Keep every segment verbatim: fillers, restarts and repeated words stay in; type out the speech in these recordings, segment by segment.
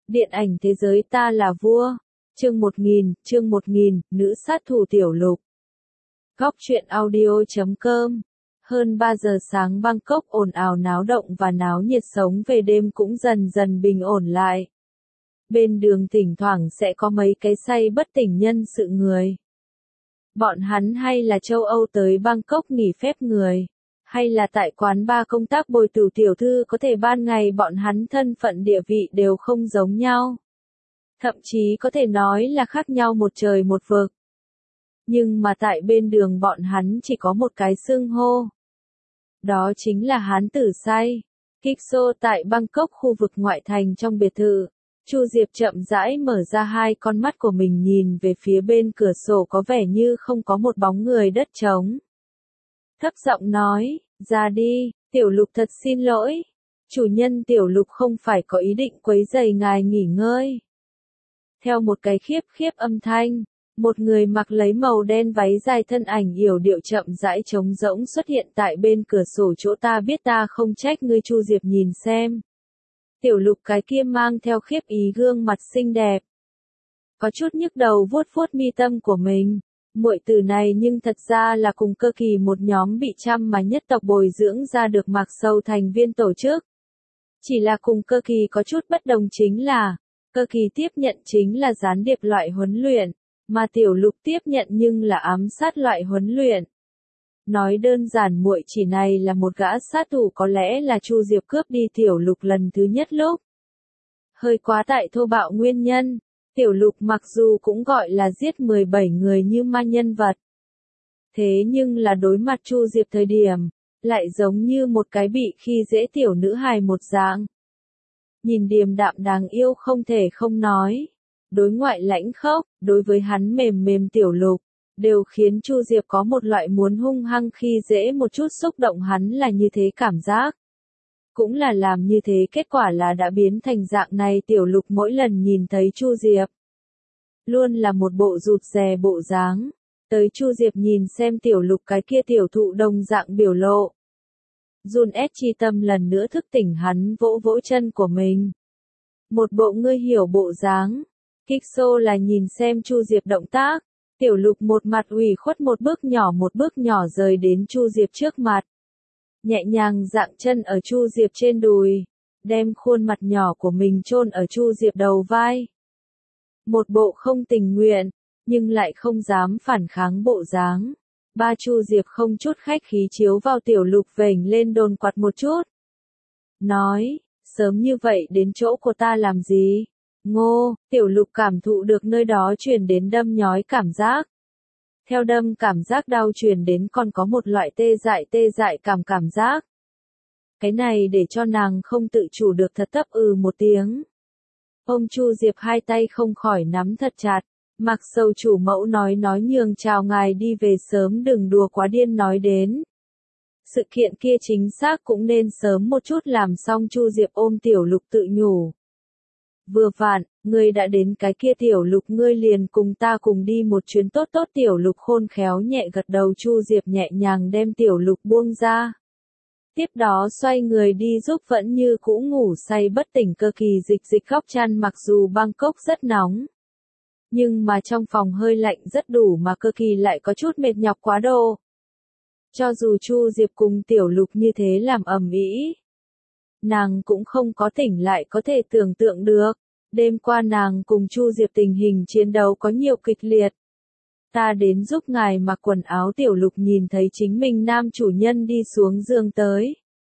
Điện ảnh thế giới ta là vua. Chương một nghìn, chương một nghìn, nữ sát thủ Tiểu Lục. Góc truyện audio chấm com. Hơn ba giờ sáng Bangkok ồn ào náo động và náo nhiệt, sống về đêm cũng dần dần bình ổn lại. Bên đường thỉnh thoảng sẽ có mấy cái say bất tỉnh nhân sự người. Bọn hắn hay là châu Âu tới Bangkok nghỉ phép người, hay là tại quán bar công tác bồi tủ tiểu thư, có thể ban ngày bọn hắn thân phận địa vị đều không giống nhau. Thậm chí có thể nói là khác nhau một trời một vực. Nhưng mà tại bên đường bọn hắn chỉ có một cái xưng hô. Đó chính là hán tử say. Kikso tại Bangkok khu vực ngoại thành trong biệt thự. Chu Diệp chậm rãi mở ra hai con mắt của mình, nhìn về phía bên cửa sổ có vẻ như không có một bóng người đất trống. Thấp giọng nói, ra đi, Tiểu Lục thật xin lỗi. Chủ nhân Tiểu Lục không phải có ý định quấy rầy ngài nghỉ ngơi. Theo một cái khiếp khiếp âm thanh, một người mặc lấy màu đen váy dài thân ảnh yểu điệu chậm rãi trống rỗng xuất hiện tại bên cửa sổ. Chỗ ta biết ta không trách ngươi. Chu Diệp nhìn xem. Tiểu Lục cái kia mang theo khiếp ý gương mặt xinh đẹp. Có chút nhức đầu vuốt vuốt mi tâm của mình. Muội tử này nhưng thật ra là cùng Cơ Kỳ một nhóm bị trăm mà nhất tộc bồi dưỡng ra được Mạc Sầu thành viên tổ chức. Chỉ là cùng Cơ Kỳ có chút bất đồng chính là, Cơ Kỳ tiếp nhận chính là gián điệp loại huấn luyện, mà Tiểu Lục tiếp nhận nhưng là ám sát loại huấn luyện. Nói đơn giản, muội chỉ này là một gã sát thủ, có lẽ là Chu Diệp cướp đi Tiểu Lục lần thứ nhất lúc. Hơi quá tại thô bạo nguyên nhân, Tiểu Lục mặc dù cũng gọi là giết mười bảy người như ma nhân vật. Thế nhưng là đối mặt Chu Diệp thời điểm, lại giống như một cái bị khi dễ tiểu nữ hài một dạng. Nhìn điềm đạm đáng yêu không thể không nói. Đối ngoại lãnh khốc, đối với hắn mềm mềm Tiểu Lục, đều khiến Chu Diệp có một loại muốn hung hăng khi dễ một chút xúc động. Hắn là như thế cảm giác. Cũng là làm như thế, kết quả là đã biến thành dạng này. Tiểu Lục mỗi lần nhìn thấy Chu Diệp, luôn là một bộ rụt rè bộ dáng. Tới Chu Diệp nhìn xem Tiểu Lục cái kia tiểu thụ đồng dạng biểu lộ. Jun S chi tâm lần nữa thức tỉnh, hắn vỗ vỗ chân của mình. Một bộ ngươi hiểu bộ dáng. Kikso là nhìn xem Chu Diệp động tác. Tiểu Lục một mặt ủy khuất, một bước nhỏ một bước nhỏ rời đến Chu Diệp trước mặt. Nhẹ nhàng dạng chân ở Chu Diệp trên đùi. Đem khuôn mặt nhỏ của mình chôn ở Chu Diệp đầu vai. Một bộ không tình nguyện, nhưng lại không dám phản kháng bộ dáng. Ba Chu Diệp không chút khách khí chiếu vào Tiểu Lục vểnh lên đồn quạt một chút. Nói, sớm như vậy đến chỗ của ta làm gì? Ngô, Tiểu Lục cảm thụ được nơi đó truyền đến đâm nhói cảm giác. Theo đâm cảm giác đau truyền đến còn có một loại tê dại tê dại cảm cảm giác. Cái này để cho nàng không tự chủ được thật thấp ừ một tiếng. Ông Chu Diệp hai tay không khỏi nắm thật chặt. Mạc Sầu chủ mẫu nói nói nhường chào ngài đi về sớm, đừng đùa quá điên. Nói đến sự kiện kia chính xác cũng nên sớm một chút làm xong. Chu Diệp ôm Tiểu Lục tự nhủ. Vừa vặn, ngươi đã đến cái kia Tiểu Lục, ngươi liền cùng ta cùng đi một chuyến tốt tốt. Tiểu Lục khôn khéo nhẹ gật đầu. Chu Diệp nhẹ nhàng đem Tiểu Lục buông ra. Tiếp đó xoay người đi giúp vẫn như cũ ngủ say bất tỉnh Cơ Kỳ dịch dịch góc chăn. Mặc dù Bangkok rất nóng, nhưng mà trong phòng hơi lạnh rất đủ, mà Cơ Kỳ lại có chút mệt nhọc quá độ. Cho dù Chu Diệp cùng Tiểu Lục như thế làm ầm ĩ, nàng cũng không có tỉnh lại. Có thể tưởng tượng được, đêm qua nàng cùng Chu Diệp tình hình chiến đấu có nhiều kịch liệt. Ta đến giúp ngài mặc quần áo. Tiểu Lục nhìn thấy chính mình nam chủ nhân đi xuống giường tới.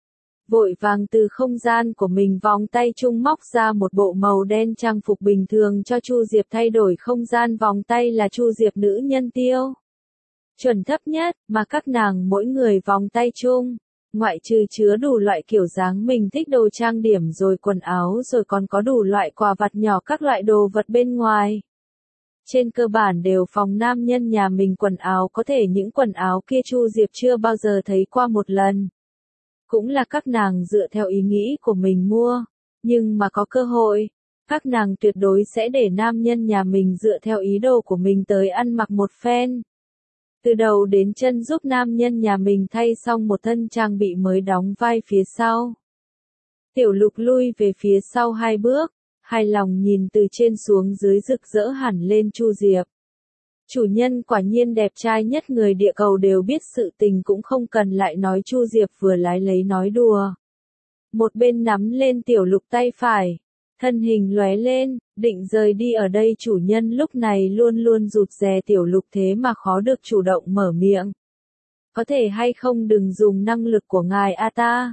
Vội vàng từ không gian của mình vòng tay trung móc ra một bộ màu đen trang phục bình thường cho Chu Diệp thay đổi. Không gian vòng tay là Chu Diệp nữ nhân tiêu chuẩn thấp nhất, mà các nàng mỗi người vòng tay chung, ngoại trừ chứa đủ loại kiểu dáng mình thích đồ trang điểm rồi quần áo rồi còn có đủ loại quà vặt nhỏ, các loại đồ vật bên ngoài. Trên cơ bản đều phòng nam nhân nhà mình quần áo, có thể những quần áo kia Chu Diệp chưa bao giờ thấy qua một lần. Cũng là các nàng dựa theo ý nghĩ của mình mua, nhưng mà có cơ hội, các nàng tuyệt đối sẽ để nam nhân nhà mình dựa theo ý đồ của mình tới ăn mặc một phen. Từ đầu đến chân giúp nam nhân nhà mình thay xong một thân trang bị mới đóng vai phía sau. Tiểu Lục lui về phía sau hai bước, hài lòng nhìn từ trên xuống dưới rực rỡ hẳn lên Chu Diệp. Chủ nhân quả nhiên đẹp trai nhất người địa cầu đều biết sự tình cũng không cần lại nói Chu Diệp vừa lái lấy nói đùa. Một bên nắm lên Tiểu Lục tay phải, thân hình lóe lên, định rời đi ở đây chủ nhân lúc này luôn luôn rụt rè Tiểu Lục thế mà khó được chủ động mở miệng. Có thể hay không đừng dùng năng lực của ngài a ta.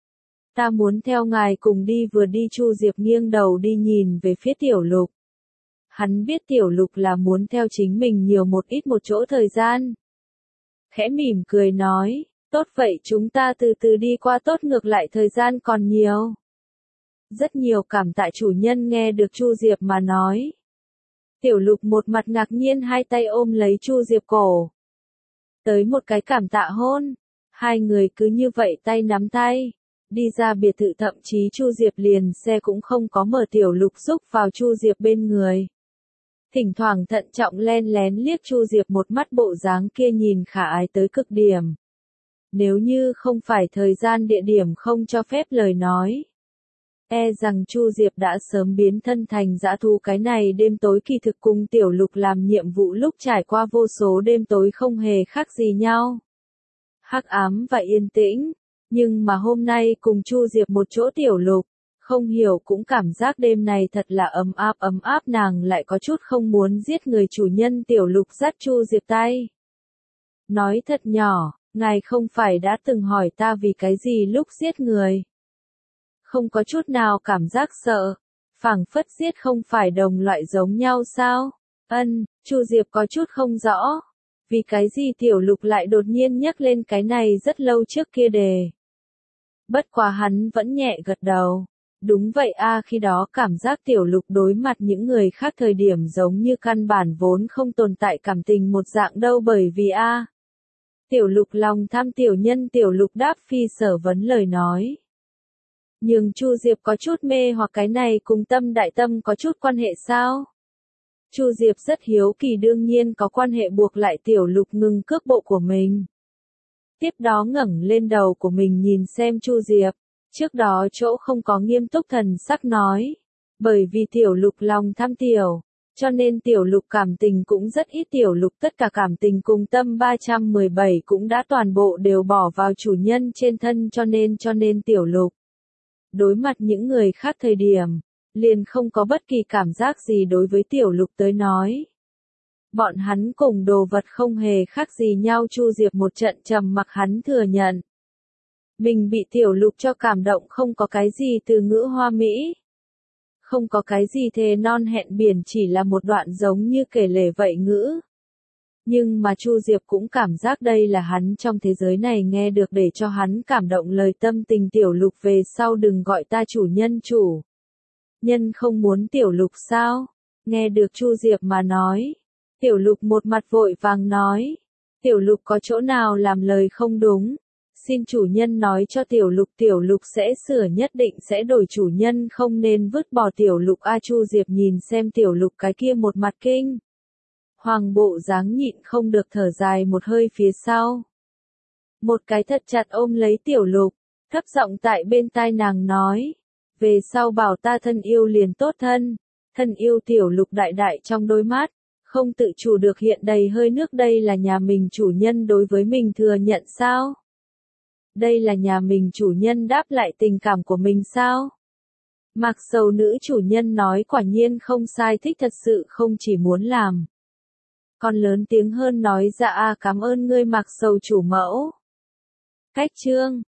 Ta muốn theo ngài cùng đi vừa đi Chu Diệp nghiêng đầu đi nhìn về phía Tiểu Lục. Hắn biết Tiểu Lục là muốn theo chính mình nhiều một ít một chỗ thời gian. Khẽ mỉm cười nói, tốt vậy chúng ta từ từ đi qua tốt ngược lại thời gian còn nhiều. Rất nhiều cảm tạ chủ nhân nghe được Chu Diệp mà nói. Tiểu Lục một mặt ngạc nhiên hai tay ôm lấy Chu Diệp cổ. Tới một cái cảm tạ hôn, hai người cứ như vậy tay nắm tay. Đi ra biệt thự thậm chí Chu Diệp liền xe cũng không có mở Tiểu Lục xúc vào Chu Diệp bên người. Thỉnh thoảng thận trọng len lén liếc Chu Diệp một mắt bộ dáng kia nhìn khả ái tới cực điểm. Nếu như không phải thời gian địa điểm không cho phép lời nói. E rằng Chu Diệp đã sớm biến thân thành dã thú cái này đêm tối kỳ thực cùng Tiểu Lục làm nhiệm vụ lúc trải qua vô số đêm tối không hề khác gì nhau. Hắc ám và yên tĩnh. Nhưng mà hôm nay cùng Chu Diệp một chỗ Tiểu Lục, không hiểu cũng cảm giác đêm này thật là ấm áp ấm áp nàng lại có chút không muốn giết người chủ nhân Tiểu Lục dắt Chu Diệp tay. Nói thật nhỏ, ngài không phải đã từng hỏi ta vì cái gì lúc giết người. Không có chút nào cảm giác sợ, phảng phất giết không phải đồng loại giống nhau sao? Ân, Chu Diệp có chút không rõ. Vì cái gì Tiểu Lục lại đột nhiên nhắc lên cái này rất lâu trước kia đề. Bất quá hắn vẫn nhẹ gật đầu. Đúng vậy a khi đó cảm giác Tiểu Lục đối mặt những người khác thời điểm giống như căn bản vốn không tồn tại cảm tình một dạng đâu bởi vì a Tiểu Lục lòng tham tiểu nhân Tiểu Lục đáp phi sở vấn lời nói. Nhưng Chu Diệp có chút mê hoặc cái này cùng tâm đại tâm có chút quan hệ sao? Chu Diệp rất hiếu kỳ đương nhiên có quan hệ buộc lại Tiểu Lục ngừng cước bộ của mình. Tiếp đó ngẩng lên đầu của mình nhìn xem Chu Diệp, trước đó chỗ không có nghiêm túc thần sắc nói, bởi vì Tiểu Lục lòng tham tiểu, cho nên Tiểu Lục cảm tình cũng rất ít Tiểu Lục tất cả cảm tình cùng tâm ba trăm mười bảy cũng đã toàn bộ đều bỏ vào chủ nhân trên thân cho nên cho nên Tiểu Lục. Đối mặt những người khác thời điểm, liền không có bất kỳ cảm giác gì đối với Tiểu Lục tới nói. Bọn hắn cùng đồ vật không hề khác gì nhau Chu Diệp một trận trầm mặc hắn thừa nhận. Mình bị Tiểu Lục cho cảm động không có cái gì từ ngữ hoa mỹ. Không có cái gì thề non hẹn biển chỉ là một đoạn giống như kể lể vậy ngữ. Nhưng mà Chu Diệp cũng cảm giác đây là hắn trong thế giới này nghe được để cho hắn cảm động lời tâm tình Tiểu Lục về sau đừng gọi ta chủ nhân chủ. Nhân không muốn Tiểu Lục sao? Nghe được Chu Diệp mà nói. Tiểu Lục một mặt vội vàng nói. Tiểu Lục có chỗ nào làm lời không đúng? Xin chủ nhân nói cho Tiểu Lục Tiểu Lục sẽ sửa nhất định sẽ đổi chủ nhân không nên vứt bỏ Tiểu Lục a Chu Diệp nhìn xem Tiểu Lục cái kia một mặt kinh. Hoàng bộ dáng nhịn không được thở dài một hơi phía sau. Một cái thật chặt ôm lấy Tiểu Lục, thấp giọng tại bên tai nàng nói. Về sau bảo ta thân yêu liền tốt thân, thân yêu Tiểu Lục đại đại trong đôi mắt, không tự chủ được hiện đầy hơi nước đây là nhà mình chủ nhân đối với mình thừa nhận sao? Đây là nhà mình chủ nhân đáp lại tình cảm của mình sao? Mặc Sầu nữ chủ nhân nói quả nhiên không sai thích thật sự không chỉ muốn làm. Còn lớn tiếng hơn nói dạ a cảm ơn ngươi Mặc Sầu chủ mẫu. Cách chương